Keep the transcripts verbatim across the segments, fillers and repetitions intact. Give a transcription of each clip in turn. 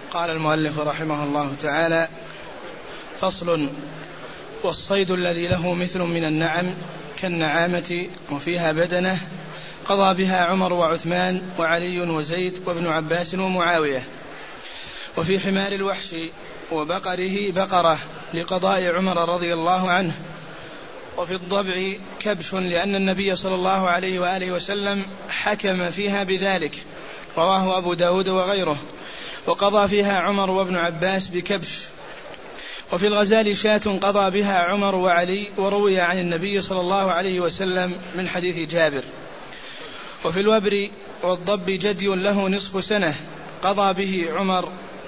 قال المؤلف رحمه الله تعالى: فصل. والصيد الذي له مثل من النعم كالنعامة وفيها بدنة قضى بها عمر وعثمان وعلي وزيد وابن عباس ومعاوية. وفي حمار الوحش وبقره بقرة لقضاء عمر رضي الله عنه. وفي الضبع كبش لأن النبي صلى الله عليه وآله وسلم حكم فيها بذلك، رواه أبو داود وغيره، وقضى فيها عمر وابن عباس بكبش. وفي الغزال شاة قضى بها عمر وعلي، وروي عن النبي صلى الله عليه وسلم من حديث جابر. وفي الوبر والضب جدي له نصف سنة قضى به عمر.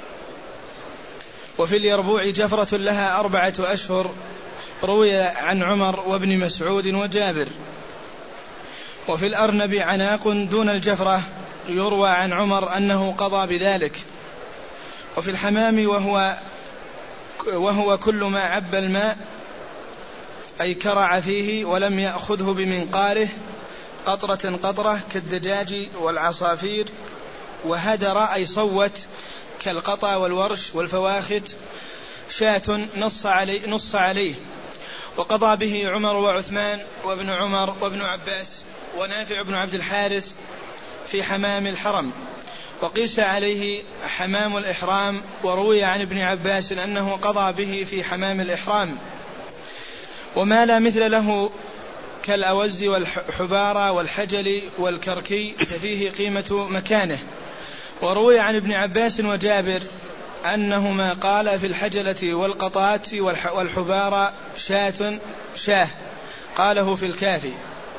وفي اليربوع جفرة لها أربعة أشهر، روي عن عمر وابن مسعود وجابر. وفي الأرنب عناق دون الجفرة، يروى عن عمر أنه قضى بذلك. وفي الحمام وهو وهو كل ما عب الماء أي كرع فيه ولم يأخذه بمنقاره قطرة قطرة كالدجاج والعصافير، وهدر أي صوت كالقطا والورش والفواخت، شاة نص عليه, نص عليه. وقضى به عمر وعثمان وابن عمر وابن عباس ونافع بن عبد الحارث في حمام الحرم. وقيس عليه حمام الإحرام، وروي عن ابن عباس أنه قضى به في حمام الإحرام. وما لا مثل له كالأوز والحبارة والحجل والكركي ففيه قيمة مكانه. وروي عن ابن عباس وجابر أنهما قال في الحجلة والقطات والحبارة شاة شاه، قاله في الكافي.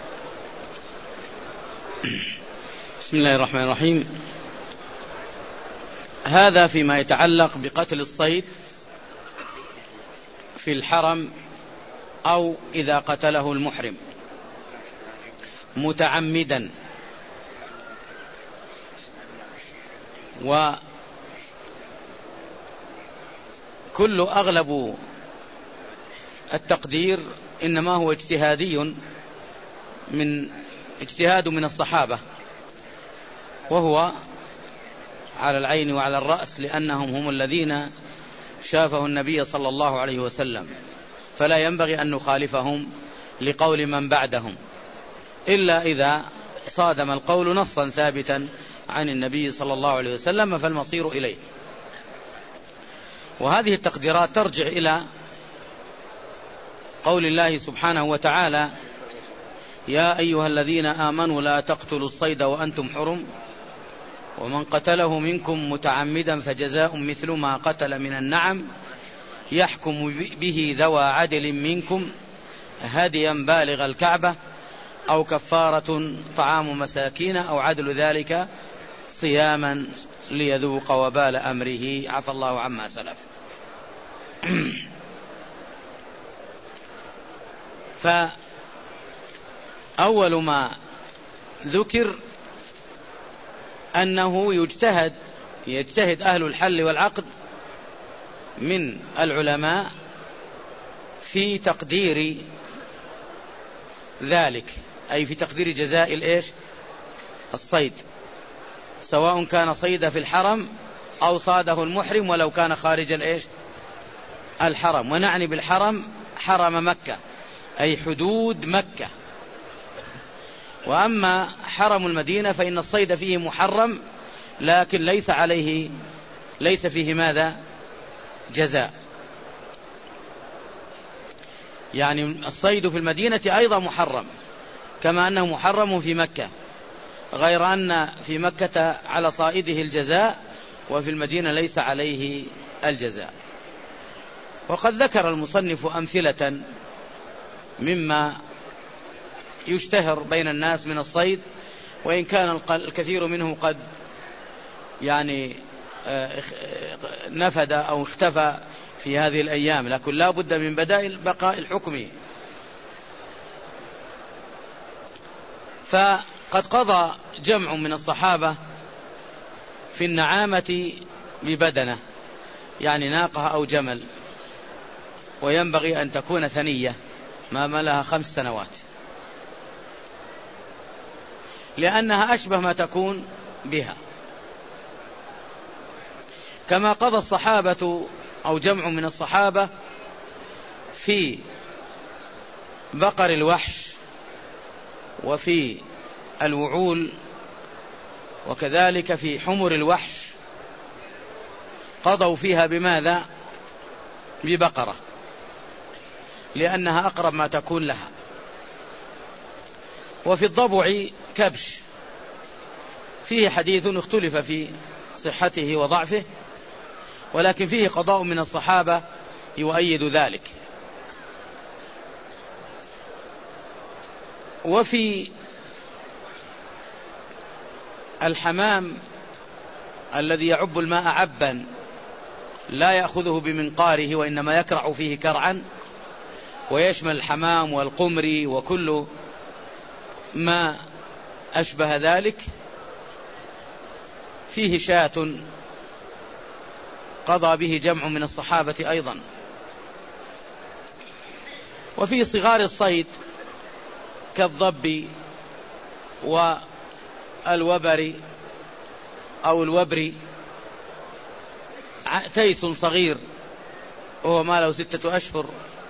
بسم الله الرحمن الرحيم. هذا فيما يتعلق بقتل الصيد في الحرم أو إذا قتله المحرم متعمدا. وكل أغلب التقدير إنما هو اجتهادي، من اجتهاد من الصحابة، وهو على العين وعلى الرأس، لأنهم هم الذين شافه النبي صلى الله عليه وسلم، فلا ينبغي أن نخالفهم لقول من بعدهم إلا إذا صادم القول نصا ثابتا عن النبي صلى الله عليه وسلم، فالمصير إليه. وهذه التقديرات ترجع إلى قول الله سبحانه وتعالى: يا أيها الذين آمنوا لا تقتلوا الصيد وأنتم حرم ومن قتله منكم متعمدا فجزاء مثل ما قتل من النعم يحكم به ذوى عدل منكم هديا بالغ الكعبة أو كفارة طعام مساكين أو عدل ذلك صياما ليذوق وبال أمره عفى الله عما سلف. فأول ما ذكر أنه يجتهد يجتهد أهل الحل والعقد من العلماء في تقدير ذلك، أي في تقدير جزاء الإيش الصيد، سواء كان صيد في الحرم أو صاده المحرم ولو كان خارج الإيش الحرم. ونعني بالحرم حرم مكة، أي حدود مكة. وأما حرم المدينة فإن الصيد فيه محرم، لكن ليس عليه ليس فيه ماذا جزاء. يعني الصيد في المدينة أيضا محرم كما أنه محرم في مكة، غير أن في مكة على صائده الجزاء وفي المدينة ليس عليه الجزاء. وقد ذكر المصنف أمثلة مما يشتهر بين الناس من الصيد، وإن كان الكثير منه قد يعني نفد أو اختفى في هذه الأيام، لكن لا بد من بدائل بقاء الحكم. فقد قضى جمع من الصحابة في النعامة ببدنة، يعني ناقة أو جمل، وينبغي أن تكون ثنية ما ملها خمس سنوات، لأنها أشبه ما تكون بها. كما قضى الصحابة أو جمع من الصحابة في بقر الوحش وفي الوعول وكذلك في حمر الوحش، قضوا فيها بماذا؟ ببقرة، لأنها أقرب ما تكون لها. وفي الضبع كبش، فيه حديث اختلف في صحته وضعفه، ولكن فيه قضاء من الصحابة يؤيد ذلك. وفي الحمام الذي يعب الماء عبا لا يأخذه بمنقاره وإنما يكرع فيه كرعا، ويشمل الحمام والقمر وكل ما أشبه ذلك، فيه شاة قضى به جمع من الصحابة أيضا. وفي صغار الصيد كالضب والوبر أو الوبر، تيس صغير وهو ما له ستة أشهر،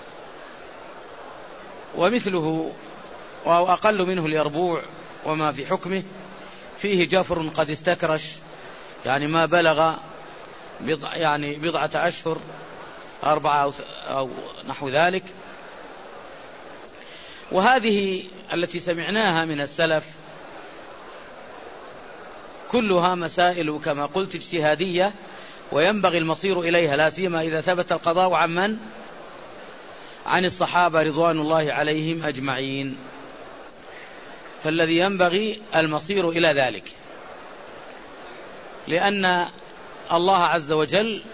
ومثله أو أقل منه اليربوع وما في حكمه. فيه جفر قد استكرش، يعني ما بلغ بضع يعني بضعة أشهر، أربعة أو نحو ذلك. وهذه التي سمعناها من السلف كلها مسائل كما قلت اجتهادية، وينبغي المصير إليها، لا سيما إذا ثبت القضاء عن من؟ عن الصحابة رضوان الله عليهم أجمعين، فالذي ينبغي المصير إلى ذلك، لأن الله عز وجل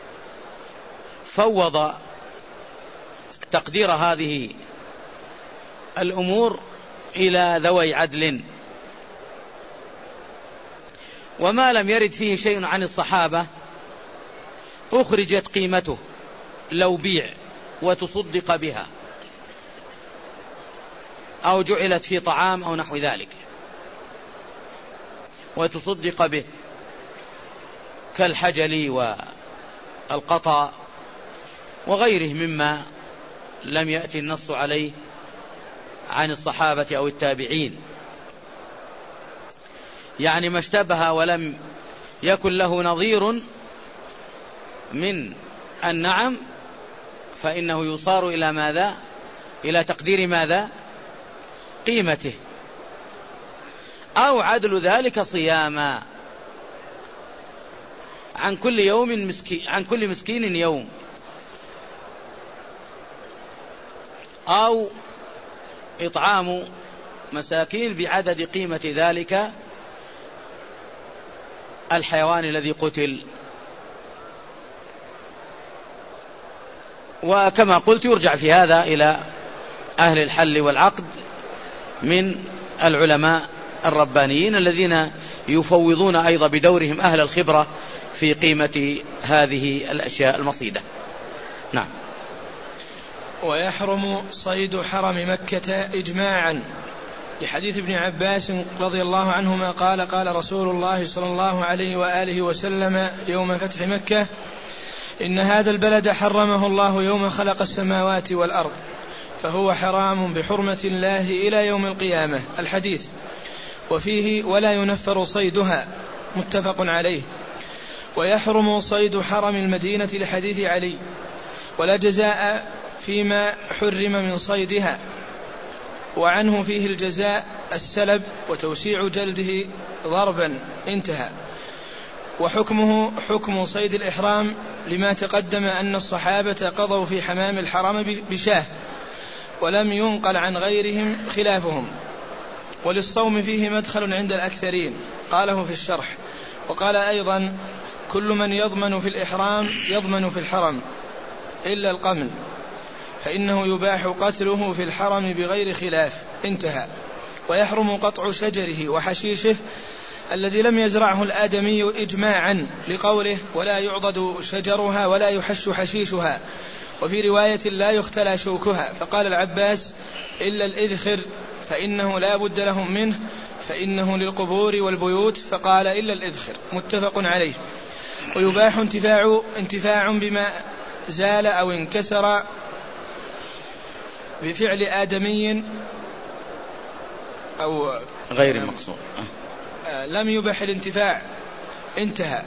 فوض تقدير هذه الأمور إلى ذوي عدل، وما لم يرد فيه شيء عن الصحابة أخرجت قيمته لو بيع وتصدق بها أو جعلت في طعام أو نحو ذلك وتصدق به، كالحجل والقطا وغيره مما لم يأتي النص عليه عن الصحابة أو التابعين، يعني ما اشتبه ولم يكن له نظير من النعم فإنه يصار إلى ماذا؟ إلى تقدير ماذا؟ قيمته، أو عدل ذلك صياما عن كل يوم مسكين، عن كل مسكين يوم، أو إطعام مساكين بعدد قيمة ذلك الحيوان الذي قتل. وكما قلت يرجع في هذا إلى أهل الحل والعقد من العلماء الربانيين الذين يفوضون أيضا بدورهم أهل الخبرة في قيمة هذه الأشياء المصيدة. نعم. ويحرم صيد حرم مكة إجماعا، لحديث ابن عباس رضي الله عنهما قال قال رسول الله صلى الله عليه وآله وسلم يوم فتح مكة: إن هذا البلد حرمه الله يوم خلق السماوات والأرض، فهو حرام بحرمة الله إلى يوم القيامة. الحديث. وفيه: ولا ينفر صيدها، متفق عليه. ويحرم صيد حرم المدينة لحديث علي: ولا جزاء فيما حرم من صيدها، وعنه فيه الجزاء السلب وتوسيع جلده ضربا. انتهى. وحكمه حكم صيد الإحرام، لما تقدم أن الصحابة قضوا في حمام الحرم بشاه، ولم ينقل عن غيرهم خلافهم. وللصوم فيه مدخل عند الأكثرين، قاله في الشرح. وقال أيضا: كل من يضمن في الإحرام يضمن في الحرم إلا القمل، فإنه يباح قتله في الحرم بغير خلاف. انتهى. ويحرم قطع شجره وحشيشه الذي لم يزرعه الآدمي إجماعا، لقوله: ولا يعضد شجرها ولا يحش حشيشها. وفي رواية: لا يختلى شوكها. فقال العباس: إلا الإذخر فإنه لا بد لهم منه، فإنه للقبور والبيوت. فقال: إلا الإذخر. متفق عليه. ويباح انتفاع, انتفاع بما زال أو انكسر بفعل آدمي أو غير مقصود. لم يبح الانتفاع انتهى.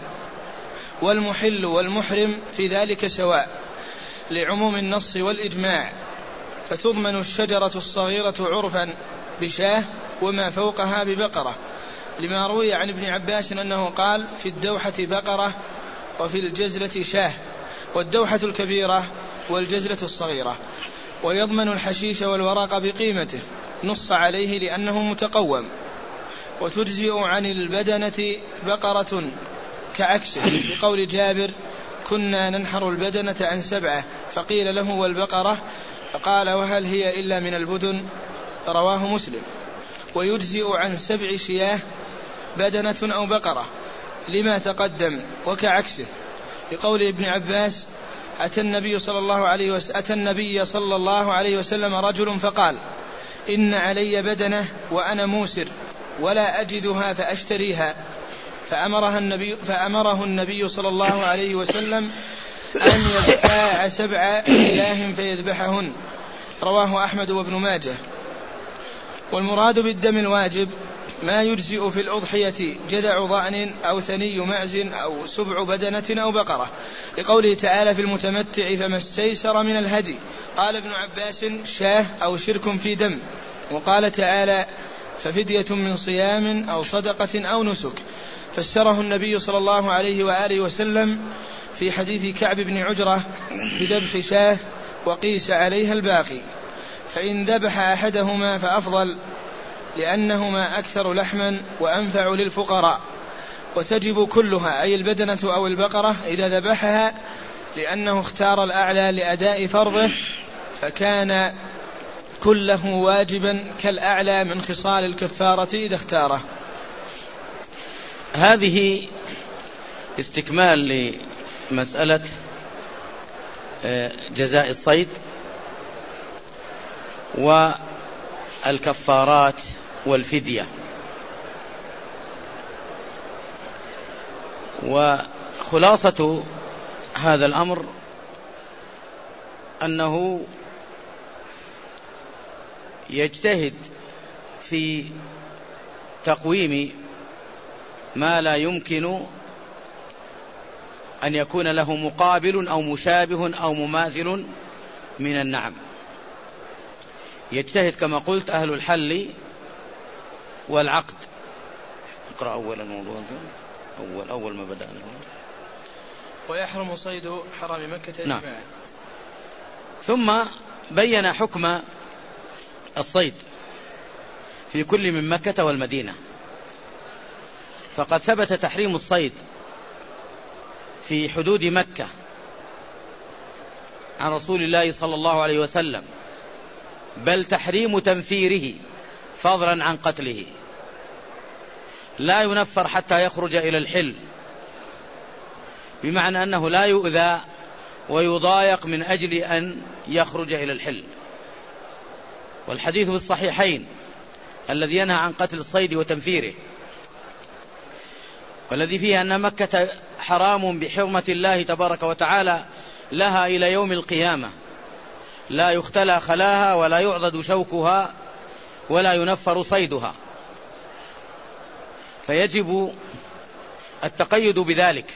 والمحل والمحرم في ذلك سواء لعموم النص والإجماع، فتضمن الشجرة الصغيرة عرفا بشاه وما فوقها ببقرة، لما روي عن ابن عباس أنه قال في الدوحة بقرة وفي الجزلة شاه، والدوحة الكبيرة والجزلة الصغيرة. ويضمن الحشيش والورق بقيمته، نص عليه لأنه متقوم. وتجزئ عن البدنة بقرة كعكسه بقول جابر كنا ننحر البدنة عن سبعة فقيل له والبقرة فقال وهل هي إلا من البدن، رواه مسلم. ويجزئ عن سبع شياه بدنة أو بقرة لما تقدم وكعكسه بقول ابن عباس أتى النبي صلى الله عليه وسلم, أتى النبي صلى الله عليه وسلم رجل فقال إن علي بدنة وأنا موسر ولا أجدها فأشتريها، فأمرها النبي فأمره النبي صلى الله عليه وسلم أن يبتاع سبع إله فيذبحهن، رواه أحمد وابن ماجه. والمراد بالدم الواجب ما يجزئ في الأضحية جذع ضأن أو ثني معز أو سبع بدنة أو بقرة، لقوله تعالى في المتمتع فما استيسر من الهدي. قال ابن عباس شاه أو شرك في دم. وقال تعالى ففدية من صيام أو صدقة أو نسك، فسره النبي صلى الله عليه وآله وسلم في حديث كعب بن عجرة بذبح شاه وقيس عليها الباقي، فإن ذبح أحدهما فأفضل لأنهما أكثر لحما وأنفع للفقراء. وتجب كلها أي البدنة أو البقرة إذا ذبحها، لأنه اختار الأعلى لأداء فرضه فكان كله واجبا كالأعلى من خصال الكفارة إذا اختاره. هذه استكمال لمسألة جزاء الصيد والكفارات والفدية. وخلاصة هذا الأمر أنه يجتهد في تقويم ما لا يمكن أن يكون له مقابل أو مشابه أو مماثل من النعم. يجتهد كما قلت أهل الحل والعقد. اقرأ أول الموضوع أول, أول ما بدأنا. ويحرم صيد حرم مكة إجماعا. نعم. ثم بين حكم الصيد في كل من مكة والمدينة. فقد ثبت تحريم الصيد في حدود مكة عن رسول الله صلى الله عليه وسلم، بل تحريم تنفيره فضلا عن قتله، لا ينفر حتى يخرج إلى الحل، بمعنى أنه لا يؤذى ويضايق من أجل أن يخرج إلى الحل. والحديث في الصحيحين الذي ينهى عن قتل الصيد وتنفيره، والذي فيه أن مكة حرام بحرمة الله تبارك وتعالى لها إلى يوم القيامة، لا يختلى خلاها ولا يعضد شوكها ولا ينفر صيدها، فيجب التقيد بذلك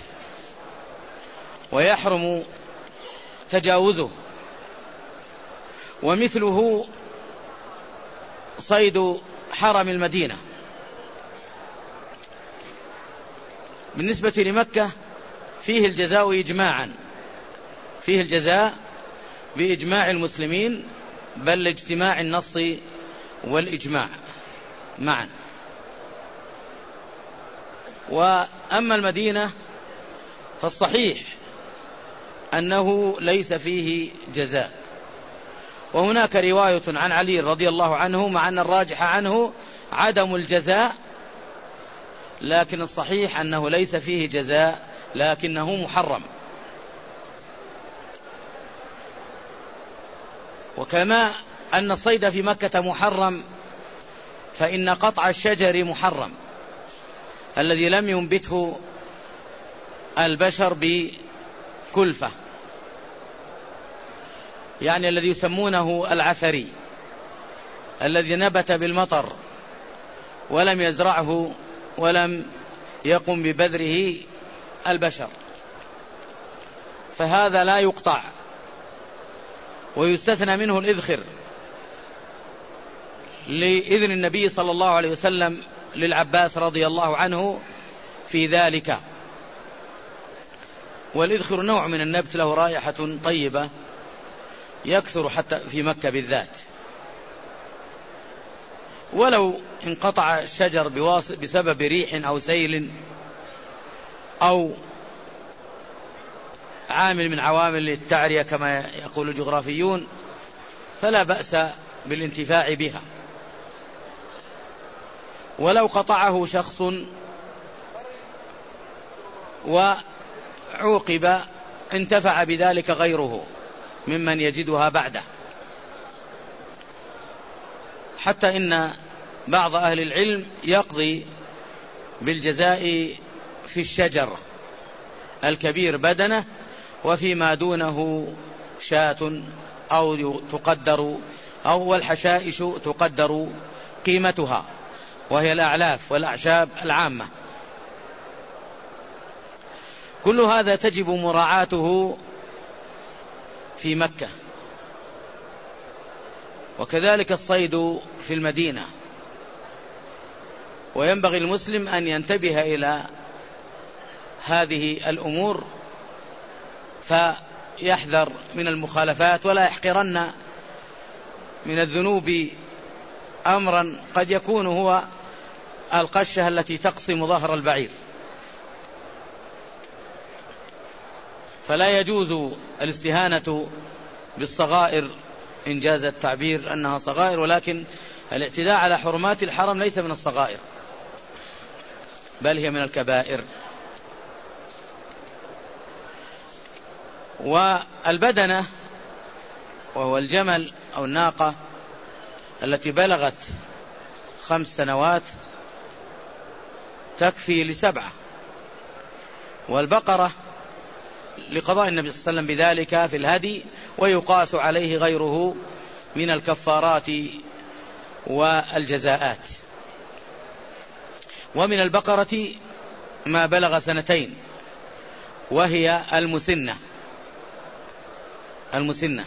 ويحرم تجاوزه. ومثله صيد حرم المدينة. بالنسبة لمكة فيه الجزاء إجماعا، فيه الجزاء بإجماع المسلمين، بل لاجتماع النص والإجماع معا. وأما المدينة فالصحيح أنه ليس فيه جزاء. وهناك رواية عن علي رضي الله عنه مع أن الراجح عنه عدم الجزاء، لكن الصحيح أنه ليس فيه جزاء لكنه محرم. وكما أن الصيد في مكة محرم، فإن قطع الشجر محرم الذي لم ينبته البشر بكلفة، يعني الذي يسمونه العثري، الذي نبت بالمطر ولم يزرعه ولم يقم ببذره البشر، فهذا لا يقطع، ويستثنى منه الإذخر لإذن النبي صلى الله عليه وسلم للعباس رضي الله عنه في ذلك. والإذخر نوع من النبت له رائحة طيبة يكثر حتى في مكة بالذات. ولو انقطع الشجر بسبب ريح أو سيل أو عامل من عوامل التعرية كما يقول الجغرافيون، فلا بأس بالانتفاع بها. ولو قطعه شخص وعوقب انتفع بذلك غيره ممن يجدها بعده، حتى إن بعض أهل العلم يقضي بالجزاء في الشجر الكبير بدنه، وفيما دونه شاة أو تقدر أو الحشائش تقدر قيمتها، وهي الأعلاف والأعشاب العامة. كل هذا تجب مراعاته في مكة، وكذلك الصيد في المدينة. وينبغي المسلم أن ينتبه إلى هذه الأمور فيحذر من المخالفات، ولا يحقرن من الذنوب أمرا قد يكون هو القشة التي تقسم ظهر البعير. فلا يجوز الاستهانة بالصغائر إن جاز التعبير أنها صغائر، ولكن الاعتداء على حرمات الحرم ليس من الصغائر بل هي من الكبائر. والبدنة وهو الجمل أو الناقة التي بلغت خمس سنوات تكفي لسبعة، والبقرة لقضاء النبي صلى الله عليه وسلم بذلك في الهدي، ويقاس عليه غيره من الكفارات والجزاءات. ومن البقرة ما بلغ سنتين وهي المسنة المسنة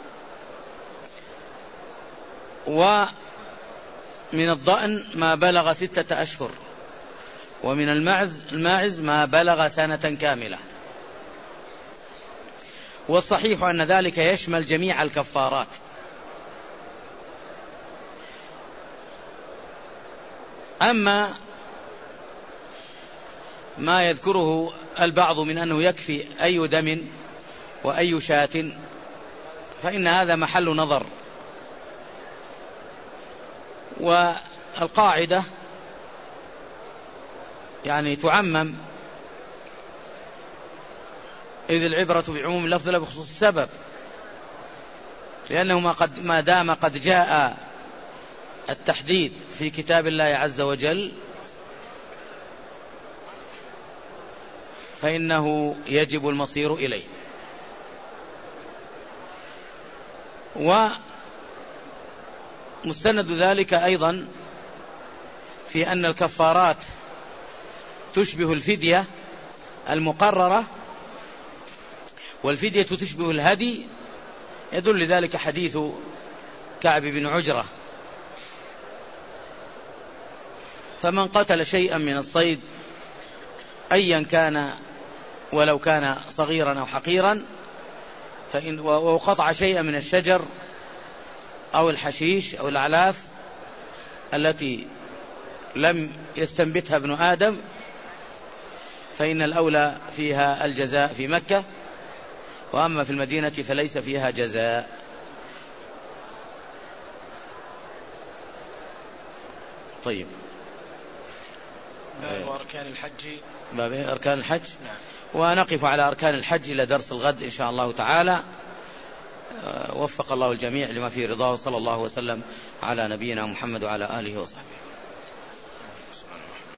ومن الضأن ما بلغ ستة أشهر، ومن الماعز الماعز ما بلغ سنة كاملة. والصحيح أن ذلك يشمل جميع الكفارات. أما ما يذكره البعض من أنه يكفي أي دم وأي شاة فإن هذا محل نظر، والقاعدة يعني تعمم، إذ العبرة بعموم اللفظ لا بخصوص السبب، لأنه ما, قد ما دام قد جاء التحديد في كتاب الله عز وجل فإنه يجب المصير إليه. ومستند ذلك أيضا في أن الكفارات تشبه الفدية المقررة، والفدية تشبه الهدي، يدل لذلك حديث كعب بن عجرة: فمن قتل شيئا من الصيد أيا كان ولو كان صغيرا أو حقيرا فإن وقطع شيئا من الشجر أو الحشيش أو الأعلاف التي لم يستنبتها ابن آدم فإن الأولى فيها الجزاء في مكة، وأما في المدينة فليس فيها جزاء. طيب، باب أركان الحج. باب أركان الحج. نعم. ونقف على أركان الحج إلى درس الغد إن شاء الله تعالى. وفق الله الجميع لما فيه رضاه، صلى الله وسلم على نبينا محمد وعلى آله وصحبه.